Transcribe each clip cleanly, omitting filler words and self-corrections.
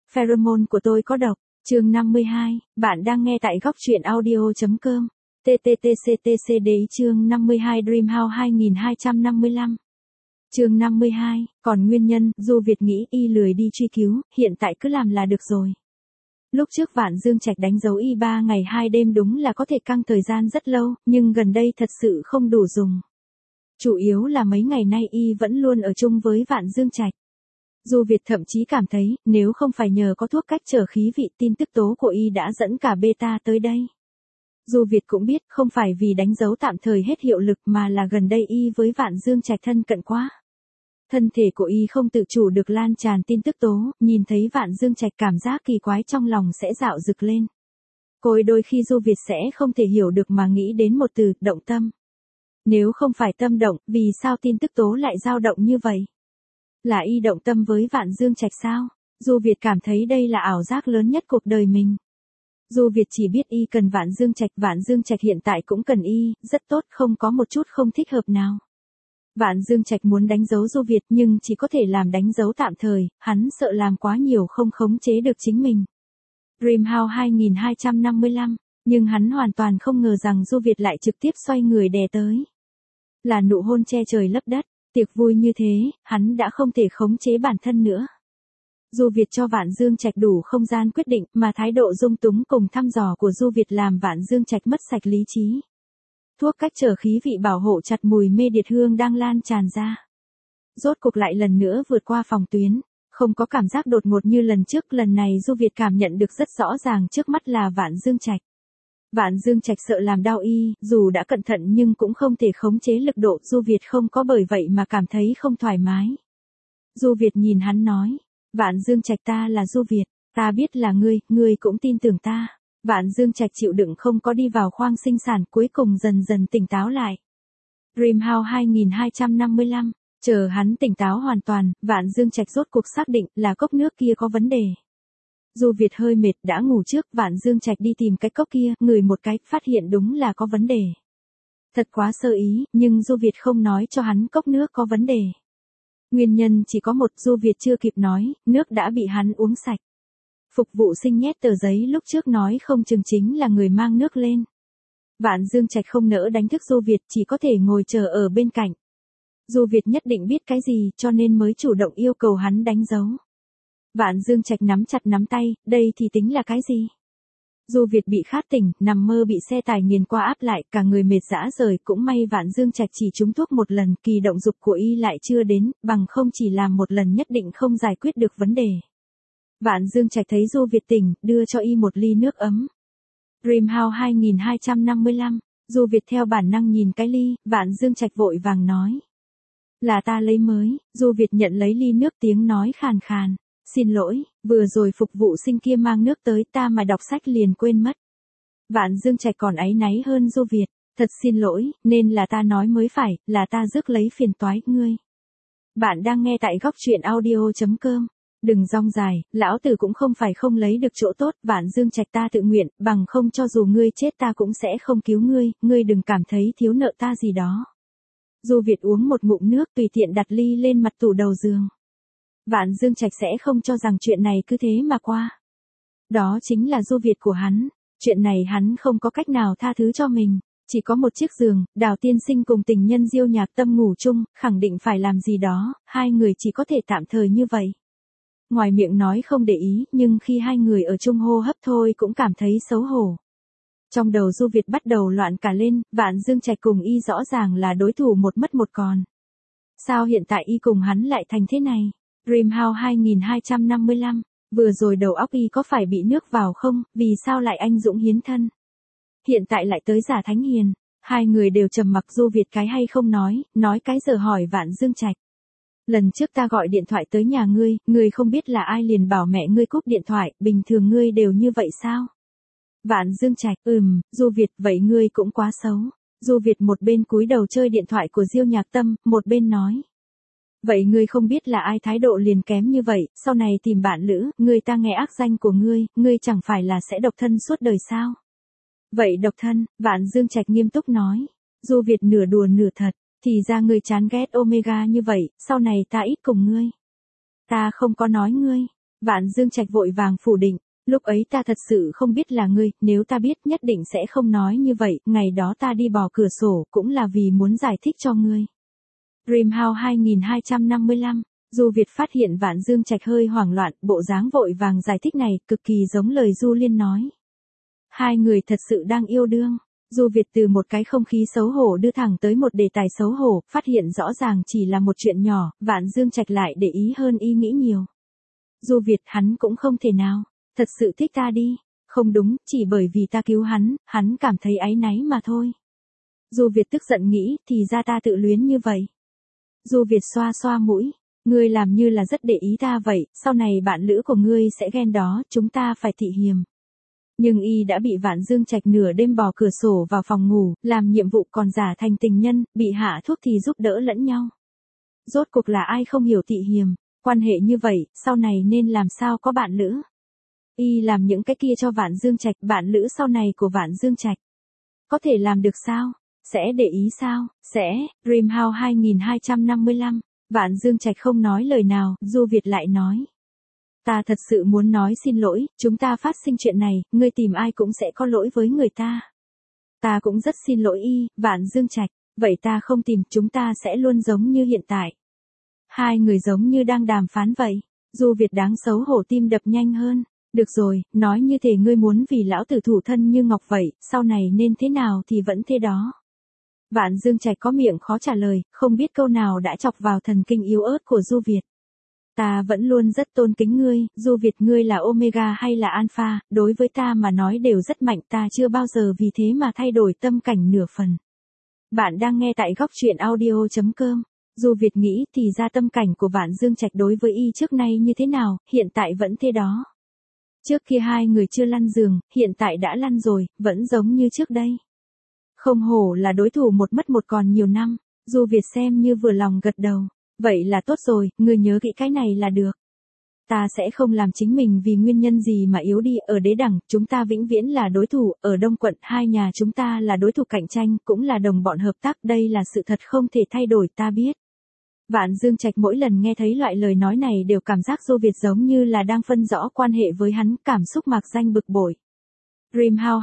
Pheromone của tôi có độc. Chương 52, bạn đang nghe tại góc truyện audio.com. TTTCTCD chương 52 Dreamhouse 2255. Chương 52, còn nguyên nhân, Du Việt nghĩ y lười đi truy cứu, hiện tại cứ làm là được rồi. Lúc trước Vạn Dương Trạch đánh dấu y 3 ngày 2 đêm đúng là có thể căng thời gian rất lâu, nhưng gần đây thật sự không đủ dùng. Chủ yếu là mấy ngày nay y vẫn luôn ở chung với Vạn Dương Trạch. Du Việt thậm chí cảm thấy, nếu không phải nhờ có thuốc cách trở khí vị, tin tức tố của y đã dẫn cả beta tới đây. Du Việt cũng biết, không phải vì đánh dấu tạm thời hết hiệu lực mà là gần đây y với Vạn Dương Trạch thân cận quá. Thân thể của y không tự chủ được lan tràn tin tức tố, nhìn thấy Vạn Dương Trạch cảm giác kỳ quái trong lòng sẽ dạo dực lên. Đôi khi Du Việt sẽ không thể hiểu được mà nghĩ đến một từ, động tâm. Nếu không phải tâm động, vì sao tin tức tố lại dao động như vậy? Là y động tâm với Vạn Dương Trạch sao? Du Việt cảm thấy đây là ảo giác lớn nhất cuộc đời mình. Du Việt chỉ biết y cần Vạn Dương Trạch hiện tại cũng cần y, rất tốt, không có một chút không thích hợp nào. Vạn Dương Trạch muốn đánh dấu Du Việt nhưng chỉ có thể làm đánh dấu tạm thời, hắn sợ làm quá nhiều không khống chế được chính mình. Dreamhouse 2255, nhưng hắn hoàn toàn không ngờ rằng Du Việt lại trực tiếp xoay người đè tới. Là nụ hôn che trời lấp đất, tiệc vui như thế, hắn đã không thể khống chế bản thân nữa. Du Việt cho Vạn Dương Trạch đủ không gian quyết định, mà thái độ dung túng cùng thăm dò của Du Việt làm Vạn Dương Trạch mất sạch lý trí. Thuốc cách trở khí vị bảo hộ chặt mùi mê điệt hương đang lan tràn ra. Rốt cục lại lần nữa vượt qua phòng tuyến, không có cảm giác đột ngột như lần trước, lần này Du Việt cảm nhận được rất rõ ràng trước mắt là Vạn Dương Trạch. Vạn Dương Trạch sợ làm đau y, dù đã cẩn thận nhưng cũng không thể khống chế lực độ, Du Việt không có bởi vậy mà cảm thấy không thoải mái. Du Việt nhìn hắn nói, Vạn Dương Trạch, ta là Du Việt, ta biết là ngươi cũng tin tưởng ta. Vạn Dương Trạch chịu đựng không có đi vào khoang sinh sản, cuối cùng dần dần tỉnh táo lại. Dreamhouse 2255, chờ hắn tỉnh táo hoàn toàn, Vạn Dương Trạch rốt cuộc xác định là cốc nước kia có vấn đề. Du Việt hơi mệt đã ngủ trước, Vạn Dương Trạch đi tìm cái cốc kia, ngửi một cái, phát hiện đúng là có vấn đề. Thật quá sơ ý, nhưng Du Việt không nói cho hắn cốc nước có vấn đề. Nguyên nhân chỉ có một, Du Việt chưa kịp nói, nước đã bị hắn uống sạch. Phục vụ sinh nhét tờ giấy lúc trước nói không chừng chính là người mang nước lên. Vạn Dương Trạch không nỡ đánh thức Du Việt, chỉ có thể ngồi chờ ở bên cạnh. Du Việt nhất định biết cái gì cho nên mới chủ động yêu cầu hắn đánh dấu. Vạn Dương Trạch nắm chặt nắm tay, đây thì tính là cái gì? Du Việt bị khát tỉnh, nằm mơ bị xe tải nghiền qua áp lại, cả người mệt rã rời, cũng may Vạn Dương Trạch chỉ trúng thuốc một lần, kỳ động dục của y lại chưa đến, bằng không chỉ làm một lần nhất định không giải quyết được vấn đề. Vạn Dương Trạch thấy Du Việt tỉnh, đưa cho y một ly nước ấm. Dreamhouse 2255, Du Việt theo bản năng nhìn cái ly, Vạn Dương Trạch vội vàng nói. Là ta lấy mới, Du Việt nhận lấy ly nước, tiếng nói khàn khàn. Xin lỗi, vừa rồi phục vụ sinh kia mang nước tới, ta mà đọc sách liền quên mất. Vạn Dương Trạch còn áy náy hơn Du Việt, thật xin lỗi, nên là ta nói mới phải, là ta rước lấy phiền toái ngươi. Bạn đang nghe tại góc truyện audio.com. Đừng rong dài, lão tử cũng không phải không lấy được chỗ tốt, Vạn Dương Trạch, ta tự nguyện, bằng không cho dù ngươi chết ta cũng sẽ không cứu ngươi đừng cảm thấy thiếu nợ ta gì đó. Du Việt uống một ngụm nước, tùy tiện đặt ly lên mặt tủ đầu giường. Vạn Dương Trạch sẽ không cho rằng chuyện này cứ thế mà qua. Đó chính là Du Việt của hắn, chuyện này hắn không có cách nào tha thứ cho mình. Chỉ có một chiếc giường, Đào tiên sinh cùng tình nhân Diêu Nhạc Tâm ngủ chung, khẳng định phải làm gì đó, hai người chỉ có thể tạm thời như vậy. Ngoài miệng nói không để ý, nhưng khi hai người ở chung hô hấp thôi cũng cảm thấy xấu hổ. Trong đầu Du Việt bắt đầu loạn cả lên, Vạn Dương Trạch cùng y rõ ràng là đối thủ một mất một còn. Sao hiện tại y cùng hắn lại thành thế này? Dreamhouse 2255, vừa rồi đầu óc y có phải bị nước vào không, vì sao lại anh dũng hiến thân? Hiện tại lại tới giả thánh hiền, hai người đều trầm mặc. Du Việt cái hay không nói cái giờ hỏi Vạn Dương Trạch. Lần trước ta gọi điện thoại tới nhà ngươi không biết là ai liền bảo mẹ ngươi cúp điện thoại, bình thường ngươi đều như vậy sao? Vạn Dương Trạch, Du Việt, vậy ngươi cũng quá xấu. Du Việt một bên cúi đầu chơi điện thoại của Diêu Nhạc Tâm, một bên nói. Vậy ngươi không biết là ai thái độ liền kém như vậy, sau này tìm bạn lữ, người ta nghe ác danh của ngươi chẳng phải là sẽ độc thân suốt đời sao? Vậy độc thân, Vạn Dương Trạch nghiêm túc nói. Du Việt nửa đùa nửa thật, thì ra ngươi chán ghét Omega như vậy, sau này ta ít cùng ngươi. Ta không có nói ngươi. Vạn Dương Trạch vội vàng phủ định, lúc ấy ta thật sự không biết là ngươi, nếu ta biết nhất định sẽ không nói như vậy, ngày đó ta đi bò cửa sổ cũng là vì muốn giải thích cho ngươi. Dreamhouse 2255, Du Việt phát hiện Vạn Dương Trạch hơi hoảng loạn, bộ dáng vội vàng giải thích này, cực kỳ giống lời Du Liên nói. Hai người thật sự đang yêu đương. Du Việt từ một cái không khí xấu hổ đưa thẳng tới một đề tài xấu hổ, phát hiện rõ ràng chỉ là một chuyện nhỏ, Vạn Dương Trạch lại để ý hơn ý nghĩ nhiều. Du Việt, hắn cũng không thể nào, thật sự thích ta đi. Không đúng, chỉ bởi vì ta cứu hắn cảm thấy áy náy mà thôi. Du Việt tức giận nghĩ, thì ra ta tự luyến như vậy. Du Việt xoa xoa mũi, ngươi làm như là rất để ý ta vậy, sau này bạn lữ của ngươi sẽ ghen đó, chúng ta phải thị hiềm. Nhưng y đã bị Vạn Dương Trạch nửa đêm bò cửa sổ vào phòng ngủ, làm nhiệm vụ còn giả thành tình nhân, bị hạ thuốc thì giúp đỡ lẫn nhau. Rốt cuộc là ai không hiểu thị hiềm, quan hệ như vậy, sau này nên làm sao có bạn lữ. Y làm những cái kia cho Vạn Dương Trạch, bạn lữ sau này của Vạn Dương Trạch. Có thể làm được sao? Sẽ để ý sao? Sẽ, Dreamhouse 2255, Vạn Dương Trạch không nói lời nào, Du Việt lại nói. Ta thật sự muốn nói xin lỗi, chúng ta phát sinh chuyện này, ngươi tìm ai cũng sẽ có lỗi với người ta. Ta cũng rất xin lỗi y, Vạn Dương Trạch, vậy ta không tìm, chúng ta sẽ luôn giống như hiện tại. Hai người giống như đang đàm phán vậy, Du Việt đáng xấu hổ tim đập nhanh hơn. Được rồi, nói như thể ngươi muốn vì lão tử thủ thân như ngọc vậy, sau này nên thế nào thì vẫn thế đó. Vạn Dương Trạch có miệng khó trả lời, không biết câu nào đã chọc vào thần kinh yếu ớt của Du Việt. Ta vẫn luôn rất tôn kính ngươi, Du Việt, ngươi là Omega hay là Alpha, đối với ta mà nói đều rất mạnh, ta chưa bao giờ vì thế mà thay đổi tâm cảnh nửa phần. Bạn đang nghe tại góc truyện audio.com. Du Việt nghĩ thì ra tâm cảnh của Vạn Dương Trạch đối với y trước nay như thế nào, hiện tại vẫn thế đó. Trước kia hai người chưa lăn giường, hiện tại đã lăn rồi, vẫn giống như trước đây. Không hổ là đối thủ một mất một còn nhiều năm, Du Việt xem như vừa lòng gật đầu. Vậy là tốt rồi, ngươi nhớ kỹ cái này là được. Ta sẽ không làm chính mình vì nguyên nhân gì mà yếu đi, ở đế đẳng, chúng ta vĩnh viễn là đối thủ, ở Đông Quận, hai nhà chúng ta là đối thủ cạnh tranh, cũng là đồng bọn hợp tác, đây là sự thật không thể thay đổi, ta biết. Vạn Dương Trạch mỗi lần nghe thấy loại lời nói này đều cảm giác Du Việt giống như là đang phân rõ quan hệ với hắn, cảm xúc mạc danh bực bội. Dreamhouse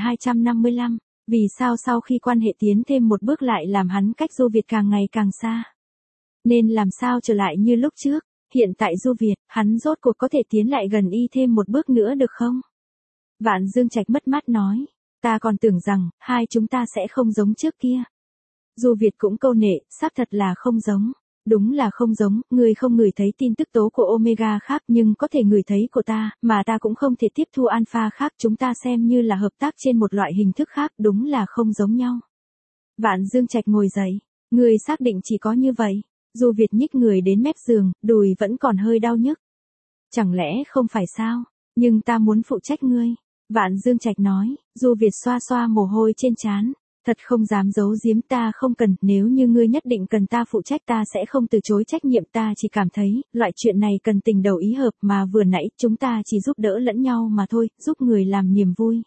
2255, vì sao sau khi quan hệ tiến thêm một bước lại làm hắn cách Du Việt càng ngày càng xa? Nên làm sao trở lại như lúc trước, hiện tại Du Việt, hắn rốt cuộc có thể tiến lại gần y thêm một bước nữa được không? Vạn Dương Trạch mất mát nói, ta còn tưởng rằng, hai chúng ta sẽ không giống trước kia. Du Việt cũng câu nệ, xác thật là không giống. Đúng là không giống, người không ngửi thấy tin tức tố của Omega khác nhưng có thể ngửi thấy của ta, mà ta cũng không thể tiếp thu Alpha khác, chúng ta xem như là hợp tác trên một loại hình thức khác, đúng là không giống nhau. Vạn Dương Trạch ngồi dậy, người xác định chỉ có như vậy. Du Việt nhích người đến mép giường, đùi vẫn còn hơi đau nhức. Chẳng lẽ không phải sao, nhưng ta muốn phụ trách ngươi. Vạn Dương Trạch nói, Du Việt xoa xoa mồ hôi trên trán. Thật không dám giấu giếm, ta không cần, nếu như ngươi nhất định cần ta phụ trách ta sẽ không từ chối trách nhiệm, ta chỉ cảm thấy, loại chuyện này cần tình đầu ý hợp mà vừa nãy chúng ta chỉ giúp đỡ lẫn nhau mà thôi, giúp người làm niềm vui.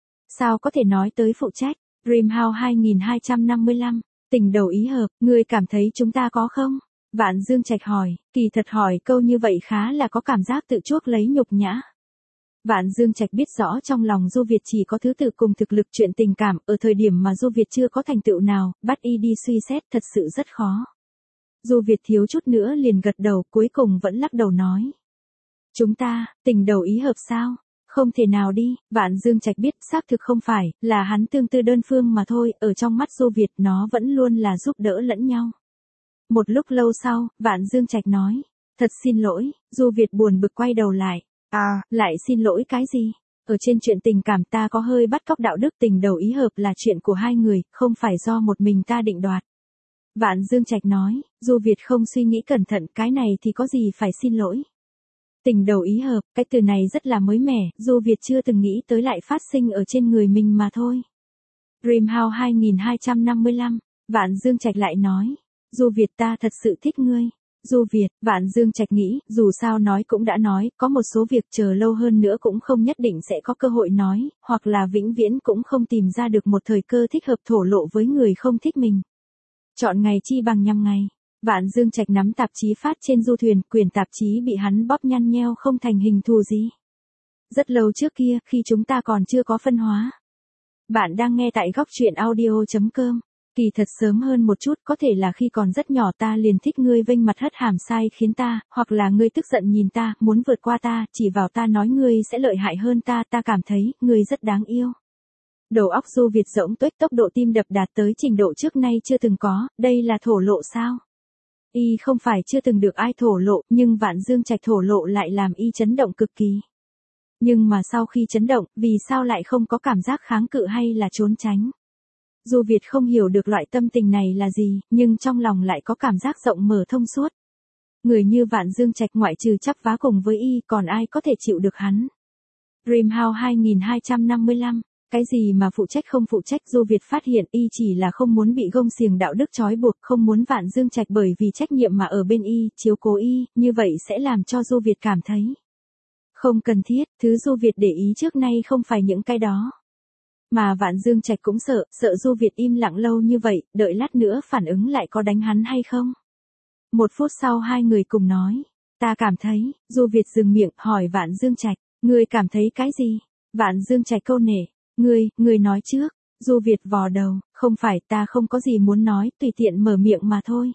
Sao có thể nói tới phụ trách? Dreamhouse 2255, tình đầu ý hợp, ngươi cảm thấy chúng ta có không? Vạn Dương Trạch hỏi, kỳ thật hỏi câu như vậy khá là có cảm giác tự chuốc lấy nhục nhã. Vạn Dương Trạch biết rõ trong lòng Du Việt chỉ có thứ tự cùng thực lực, chuyện tình cảm, ở thời điểm mà Du Việt chưa có thành tựu nào, bắt y đi suy xét thật sự rất khó. Du Việt thiếu chút nữa liền gật đầu, cuối cùng vẫn lắc đầu nói. Chúng ta, tình đầu ý hợp sao? Không thể nào đi, Vạn Dương Trạch biết xác thực không phải, là hắn tương tư đơn phương mà thôi, ở trong mắt Du Việt nó vẫn luôn là giúp đỡ lẫn nhau. Một lúc lâu sau, Vạn Dương Trạch nói, thật xin lỗi, Du Việt buồn bực quay đầu lại. À, lại xin lỗi cái gì? Ở trên chuyện tình cảm ta có hơi bắt cóc đạo đức, tình đầu ý hợp là chuyện của hai người, không phải do một mình ta định đoạt. Vạn Dương Trạch nói, Du Việt không suy nghĩ cẩn thận, cái này thì có gì phải xin lỗi. Tình đầu ý hợp, cái từ này rất là mới mẻ, Du Việt chưa từng nghĩ tới lại phát sinh ở trên người mình mà thôi. Dreamhouse 2255, Vạn Dương Trạch lại nói, Du Việt, ta thật sự thích ngươi. Du Việt, Vạn Dương Trạch nghĩ, dù sao nói cũng đã nói, có một số việc chờ lâu hơn nữa cũng không nhất định sẽ có cơ hội nói, hoặc là vĩnh viễn cũng không tìm ra được một thời cơ thích hợp thổ lộ với người không thích mình. Chọn ngày chi bằng nhằm ngày. Vạn Dương Trạch nắm tạp chí phát trên du thuyền, quyển tạp chí bị hắn bóp nhăn nheo không thành hình thù gì. Rất lâu trước kia, khi chúng ta còn chưa có phân hóa. Bạn đang nghe tại góc truyện audio.com. Kỳ thật sớm hơn một chút, có thể là khi còn rất nhỏ ta liền thích ngươi vênh mặt hất hàm sai khiến ta, hoặc là ngươi tức giận nhìn ta, muốn vượt qua ta, chỉ vào ta nói ngươi sẽ lợi hại hơn ta cảm thấy, ngươi rất đáng yêu. Đầu óc Du Việt rỗng tuếch, tốc độ tim đập đạt tới trình độ trước nay chưa từng có, đây là thổ lộ sao? Y không phải chưa từng được ai thổ lộ, nhưng Vạn Dương Trạch thổ lộ lại làm y chấn động cực kỳ. Nhưng mà sau khi chấn động, vì sao lại không có cảm giác kháng cự hay là trốn tránh? Du Việt không hiểu được loại tâm tình này là gì, nhưng trong lòng lại có cảm giác rộng mở thông suốt. Người như Vạn Dương Trạch ngoại trừ chắp vá cùng với y, còn ai có thể chịu được hắn? Dreamhouse 2255. Cái gì mà phụ trách không phụ trách, Du Việt phát hiện y chỉ là không muốn bị gông xiềng đạo đức trói buộc, không muốn Vạn Dương Trạch bởi vì trách nhiệm mà ở bên y, chiếu cố y, như vậy sẽ làm cho Du Việt cảm thấy không cần thiết. Thứ Du Việt để ý trước nay không phải những cái đó. Mà Vạn Dương Trạch cũng sợ Du Việt im lặng lâu như vậy, đợi lát nữa phản ứng lại có đánh hắn hay không. 1 phút sau hai người cùng nói, ta cảm thấy. Du Việt dừng miệng, hỏi Vạn Dương Trạch, ngươi cảm thấy cái gì? Vạn Dương Trạch câu nể, ngươi nói trước. Du Việt vò đầu, không phải, ta không có gì muốn nói, tùy tiện mở miệng mà thôi.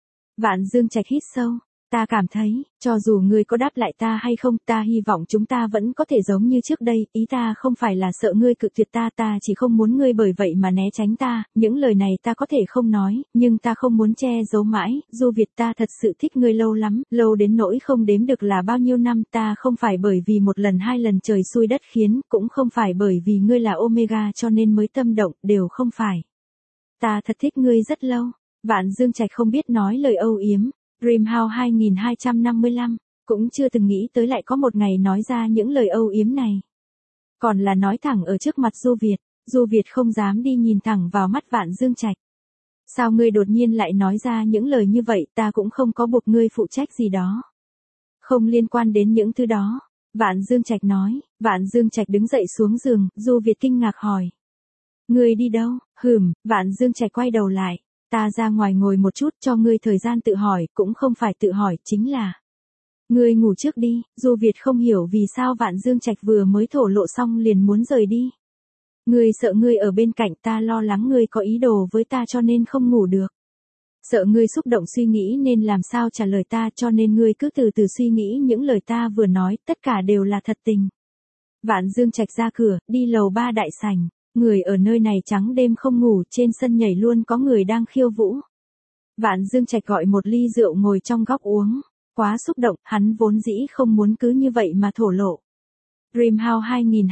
Vạn Dương Trạch hít sâu, ta cảm thấy, cho dù ngươi có đáp lại ta hay không, ta hy vọng chúng ta vẫn có thể giống như trước đây, ý ta không phải là sợ ngươi cự tuyệt ta chỉ không muốn ngươi bởi vậy mà né tránh ta, những lời này ta có thể không nói, nhưng ta không muốn che giấu mãi. Du Việt, ta thật sự thích ngươi lâu lắm, lâu đến nỗi không đếm được là bao nhiêu năm, ta không phải bởi vì một lần hai lần trời xui đất khiến, cũng không phải bởi vì ngươi là Omega cho nên mới tâm động, đều không phải. Ta thật thích ngươi rất lâu. Vạn Dương Trạch không biết nói lời âu yếm. Dreamhouse 2255, cũng chưa từng nghĩ tới lại có một ngày nói ra những lời âu yếm này. Còn là nói thẳng ở trước mặt Du Việt. Du Việt không dám đi nhìn thẳng vào mắt Vạn Dương Trạch. Sao ngươi đột nhiên lại nói ra những lời như vậy, ta cũng không có buộc ngươi phụ trách gì đó. Không liên quan đến những thứ đó. Vạn Dương Trạch nói. Vạn Dương Trạch đứng dậy xuống giường, Du Việt kinh ngạc hỏi. Ngươi đi đâu? Vạn Dương Trạch quay đầu lại. Ta ra ngoài ngồi một chút, cho ngươi thời gian tự hỏi, cũng không phải tự hỏi, chính là ngươi ngủ trước đi. Du Việt không hiểu vì sao Vạn Dương Trạch vừa mới thổ lộ xong liền muốn rời đi. Ngươi sợ ngươi ở bên cạnh ta, lo lắng ngươi có ý đồ với ta cho nên không ngủ được. Sợ ngươi xúc động suy nghĩ nên làm sao trả lời ta, cho nên ngươi cứ từ từ suy nghĩ những lời ta vừa nói, tất cả đều là thật tình. Vạn Dương Trạch ra cửa, đi lầu 3 đại sảnh. Người ở nơi này trắng đêm không ngủ, trên sân nhảy luôn có người đang khiêu vũ. Vạn Dương Trạch gọi một ly rượu ngồi trong góc uống. Quá xúc động, hắn vốn dĩ không muốn cứ như vậy mà thổ lộ. Dreamhouse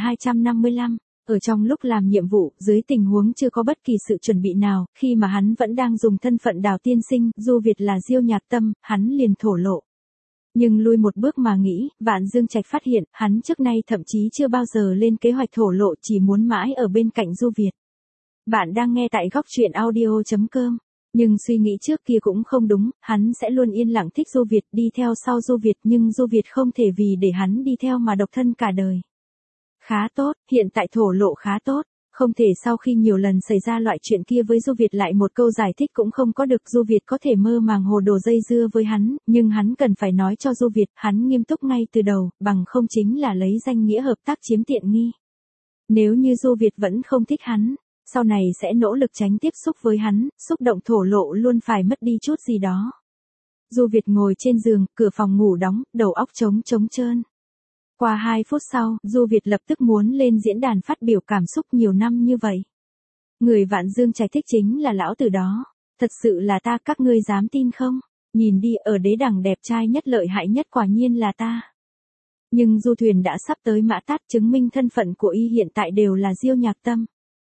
2255, ở trong lúc làm nhiệm vụ, dưới tình huống chưa có bất kỳ sự chuẩn bị nào, khi mà hắn vẫn đang dùng thân phận Đào tiên sinh, Du Việt là Diêu Nhạc Tâm, hắn liền thổ lộ. Nhưng lui một bước mà nghĩ, Vạn Dương Trạch phát hiện, hắn trước nay thậm chí chưa bao giờ lên kế hoạch thổ lộ, chỉ muốn mãi ở bên cạnh Du Việt. Bạn đang nghe tại góc truyện audio.com. Nhưng suy nghĩ trước kia cũng không đúng, hắn sẽ luôn yên lặng thích Du Việt, đi theo sau Du Việt, nhưng Du Việt không thể vì để hắn đi theo mà độc thân cả đời. Khá tốt, hiện tại thổ lộ khá tốt. Không thể sau khi nhiều lần xảy ra loại chuyện kia với Du Việt lại một câu giải thích cũng không có được. Du Việt có thể mơ màng hồ đồ dây dưa với hắn, nhưng hắn cần phải nói cho Du Việt, hắn nghiêm túc ngay từ đầu, bằng không chính là lấy danh nghĩa hợp tác chiếm tiện nghi. Nếu như Du Việt vẫn không thích hắn, sau này sẽ nỗ lực tránh tiếp xúc với hắn, xúc động thổ lộ luôn phải mất đi chút gì đó. Du Việt ngồi trên giường, cửa phòng ngủ đóng, đầu óc trống trơn. Qua 2 phút sau, Du Việt lập tức muốn lên diễn đàn phát biểu cảm xúc nhiều năm như vậy. Người Vạn Dương Trạch thích chính là lão tử đó. Thật sự là ta, các ngươi dám tin không? Nhìn đi, ở đế đẳng đẹp trai nhất lợi hại nhất quả nhiên là ta. Nhưng du thuyền đã sắp tới Mã Tát, chứng minh thân phận của y hiện tại đều là Diêu Nhạc Tâm.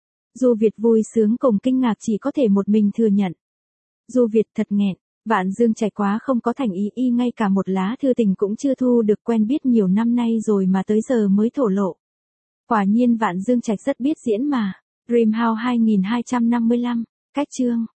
Du Việt vui sướng cùng kinh ngạc chỉ có thể một mình thừa nhận. Du Việt thật nghẹn. Vạn Dương Trạch quá không có thành ý, y ngay cả một lá thư tình cũng chưa thu được, quen biết nhiều năm nay rồi mà tới giờ mới thổ lộ. Quả nhiên Vạn Dương Trạch rất biết diễn mà. Dreamhouse 2255, cách chương.